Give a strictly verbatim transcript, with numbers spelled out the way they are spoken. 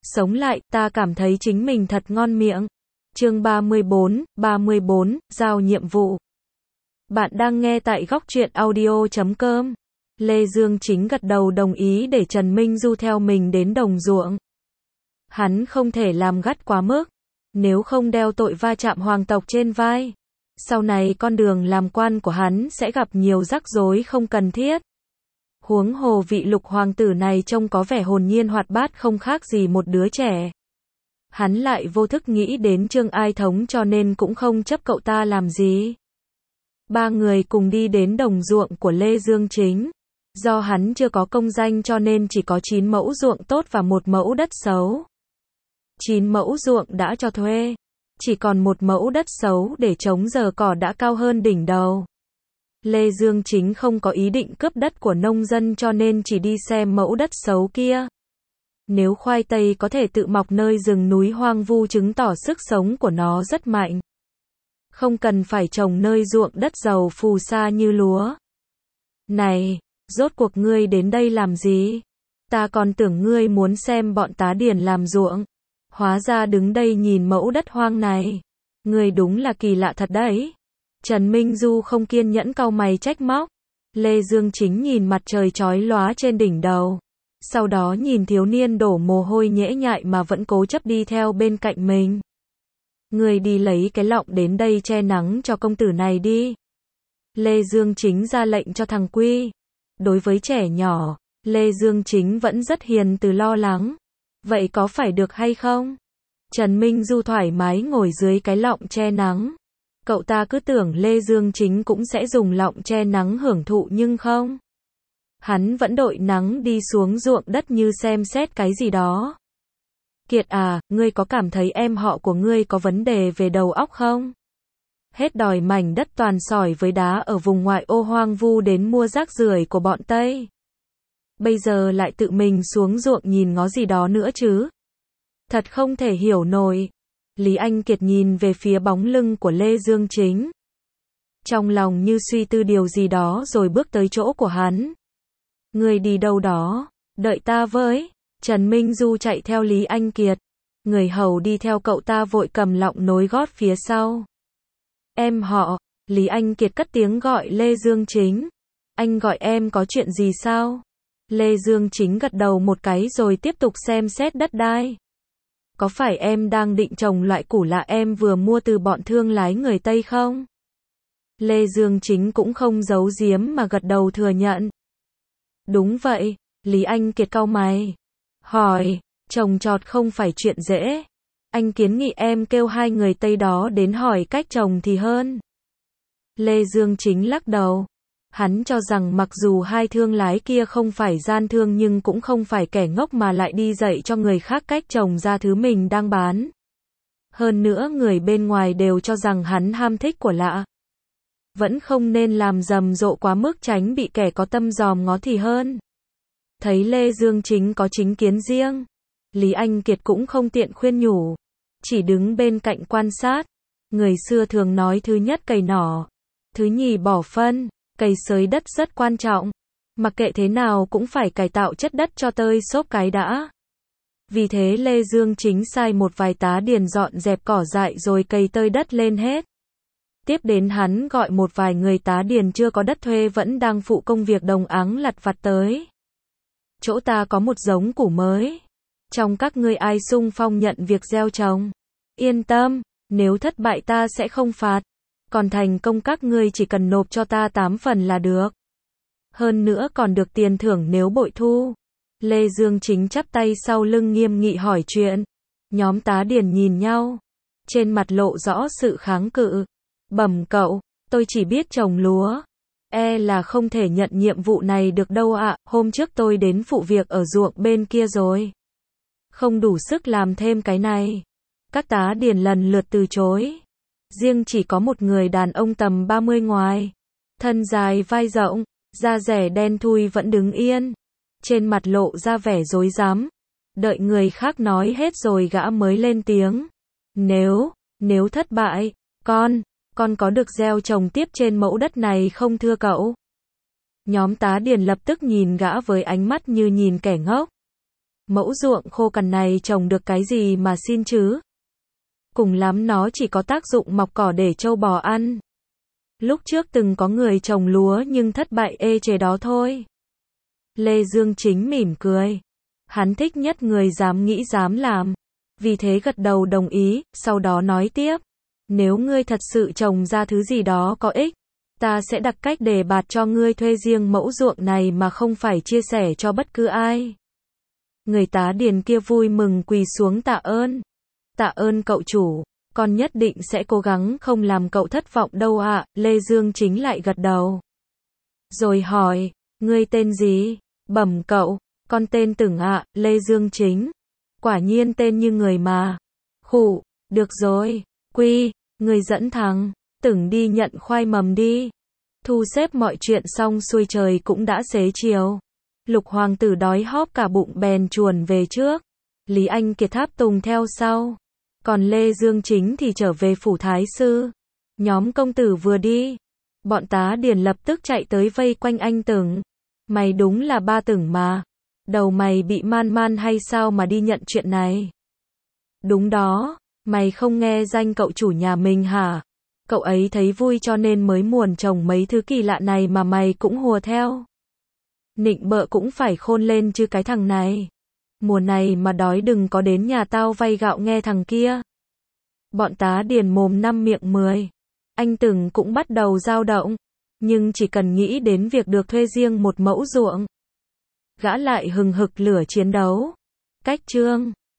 Sống lại, ta cảm thấy chính mình thật ngon miệng. Chương ba mươi bốn, ba mươi bốn, giao nhiệm vụ. Bạn đang nghe tại góc truyện audio chấm com. Lê Dương Chính gật đầu đồng ý để Trần Minh Du theo mình đến đồng ruộng. Hắn không thể làm gắt quá mức, nếu không đeo tội va chạm hoàng tộc trên vai. Sau này con đường làm quan của hắn sẽ gặp nhiều rắc rối không cần thiết. Huống hồ vị Lục hoàng tử này trông có vẻ hồn nhiên hoạt bát không khác gì một đứa trẻ. Hắn lại vô thức nghĩ đến Trương Ai Thống cho nên cũng không chấp cậu ta làm gì. Ba người cùng đi đến đồng ruộng của Lê Dương Chính. Do hắn chưa có công danh cho nên chỉ có chín mẫu ruộng tốt và một mẫu đất xấu. chín mẫu ruộng đã cho thuê, chỉ còn một mẫu đất xấu để trống giờ cỏ đã cao hơn đỉnh đầu. Lê Dương Chính không có ý định cướp đất của nông dân cho nên chỉ đi xem mẫu đất xấu kia. Nếu khoai tây có thể tự mọc nơi rừng núi hoang vu chứng tỏ sức sống của nó rất mạnh. Không cần phải trồng nơi ruộng đất giàu phù sa như lúa. Này, rốt cuộc ngươi đến đây làm gì? Ta còn tưởng ngươi muốn xem bọn tá điền làm ruộng. Hóa ra đứng đây nhìn mẫu đất hoang này. Ngươi đúng là kỳ lạ thật đấy. Trần Minh Du không kiên nhẫn cau mày trách móc. Lê Dương Chính nhìn mặt trời chói lóa trên đỉnh đầu. Sau đó nhìn thiếu niên đổ mồ hôi nhễ nhại mà vẫn cố chấp đi theo bên cạnh mình. Người đi lấy cái lọng đến đây che nắng cho công tử này đi. Lê Dương Chính ra lệnh cho thằng Quy. Đối với trẻ nhỏ, Lê Dương Chính vẫn rất hiền từ lo lắng. Vậy có phải được hay không? Trần Minh Du thoải mái ngồi dưới cái lọng che nắng. Cậu ta cứ tưởng Lê Dương Chính cũng sẽ dùng lọng che nắng hưởng thụ nhưng không. Hắn vẫn đội nắng đi xuống ruộng đất như xem xét cái gì đó. Kiệt à, ngươi có cảm thấy em họ của ngươi có vấn đề về đầu óc không? Hết đòi mảnh đất toàn sỏi với đá ở vùng ngoại ô hoang vu đến mua rác rưởi của bọn Tây. Bây giờ lại tự mình xuống ruộng nhìn ngó gì đó nữa chứ. Thật không thể hiểu nổi. Lý Anh Kiệt nhìn về phía bóng lưng của Lê Dương Chính. Trong lòng như suy tư điều gì đó rồi bước tới chỗ của hắn. Người đi đâu đó, đợi ta với. Trần Minh Du chạy theo Lý Anh Kiệt. Người hầu đi theo cậu ta vội cầm lọng nối gót phía sau. Em họ, Lý Anh Kiệt cất tiếng gọi Lê Dương Chính. Anh gọi em có chuyện gì sao? Lê Dương Chính gật đầu một cái rồi tiếp tục xem xét đất đai. Có phải em đang định trồng loại củ lạ em vừa mua từ bọn thương lái người Tây không? Lê Dương Chính cũng không giấu giếm mà gật đầu thừa nhận. Đúng vậy, Lý Anh Kiệt cau mày. Hỏi, trồng trọt không phải chuyện dễ. Anh kiến nghị em kêu hai người Tây đó đến hỏi cách trồng thì hơn. Lê Dương Chính lắc đầu. Hắn cho rằng mặc dù hai thương lái kia không phải gian thương nhưng cũng không phải kẻ ngốc mà lại đi dạy cho người khác cách trồng ra thứ mình đang bán. Hơn nữa người bên ngoài đều cho rằng hắn ham thích của lạ. Vẫn không nên làm rầm rộ quá mức tránh bị kẻ có tâm dòm ngó thì hơn. Thấy Lê Dương Chính có chính kiến riêng, Lý Anh Kiệt cũng không tiện khuyên nhủ, chỉ đứng bên cạnh quan sát. Người xưa thường nói thứ nhất cày nỏ, thứ nhì bỏ phân, cày xới đất rất quan trọng. Mặc kệ thế nào cũng phải cải tạo chất đất cho tơi xốp cái đã. Vì thế Lê Dương Chính sai một vài tá điền dọn dẹp cỏ dại rồi cày tơi đất lên hết. Tiếp đến hắn gọi một vài người tá điền chưa có đất thuê vẫn đang phụ công việc đồng áng lặt vặt tới. Chỗ ta có một giống củ mới. Trong các ngươi ai xung phong nhận việc gieo trồng? Yên tâm, nếu thất bại ta sẽ không phạt. Còn thành công các ngươi chỉ cần nộp cho ta tám phần là được. Hơn nữa còn được tiền thưởng nếu bội thu. Lê Dương Chính chắp tay sau lưng nghiêm nghị hỏi chuyện. Nhóm tá điền nhìn nhau. Trên mặt lộ rõ sự kháng cự. Bẩm cậu, tôi chỉ biết trồng lúa. E là không thể nhận nhiệm vụ này được đâu ạ, à. Hôm trước tôi đến phụ việc ở ruộng bên kia rồi. Không đủ sức làm thêm cái này. Các tá điền lần lượt từ chối. Riêng chỉ có một người đàn ông tầm ba mươi ngoài. Thân dài vai rộng, da rẻ đen thui vẫn đứng yên. Trên mặt lộ ra vẻ rối rắm. Đợi người khác nói hết rồi gã mới lên tiếng. Nếu, nếu thất bại, con... Con có được gieo trồng tiếp trên mẫu đất này không thưa cậu? Nhóm tá điền lập tức nhìn gã với ánh mắt như nhìn kẻ ngốc. Mẫu ruộng khô cằn này trồng được cái gì mà xin chứ? Cùng lắm nó chỉ có tác dụng mọc cỏ để trâu bò ăn. Lúc trước từng có người trồng lúa nhưng thất bại ê chề đó thôi. Lê Dương Chính mỉm cười. Hắn thích nhất người dám nghĩ dám làm. Vì thế gật đầu đồng ý, sau đó nói tiếp. Nếu ngươi thật sự trồng ra thứ gì đó có ích, ta sẽ đặt cách đề bạt cho ngươi thuê riêng mẫu ruộng này mà không phải chia sẻ cho bất cứ ai. Người tá điền kia vui mừng quỳ xuống tạ ơn. Tạ ơn cậu chủ, con nhất định sẽ cố gắng không làm cậu thất vọng đâu ạ. Lê Dương Chính lại gật đầu. Rồi hỏi, ngươi tên gì? Bẩm cậu, con tên Tưởng ạ. Lê Dương Chính. Quả nhiên tên như người mà. Khụ, được rồi, Quy, người dẫn thằng Tưởng đi nhận khoai mầm đi. Thu xếp mọi chuyện xong xuôi trời cũng đã xế chiều. Lục hoàng tử đói hóp cả bụng bèn chuồn về trước. Lý Anh Kiệt tháp tùng theo sau. Còn Lê Dương Chính thì trở về phủ thái sư. Nhóm công tử vừa đi, bọn tá điền lập tức chạy tới vây quanh anh Tưởng. Mày đúng là ba Tưởng mà. Đầu mày bị man man hay sao mà đi nhận chuyện này? Đúng đó, mày không nghe danh cậu chủ nhà mình hả? Cậu ấy thấy vui cho nên mới muồn trồng mấy thứ kỳ lạ này mà mày cũng hùa theo. Nịnh bợ cũng phải khôn lên chứ cái thằng này. Mùa này mà đói đừng có đến nhà tao vay gạo nghe thằng kia. Bọn tá điền mồm năm miệng mười. Anh Tưởng cũng bắt đầu dao động. Nhưng chỉ cần nghĩ đến việc được thuê riêng một mẫu ruộng, gã lại hừng hực lửa chiến đấu. Cách chương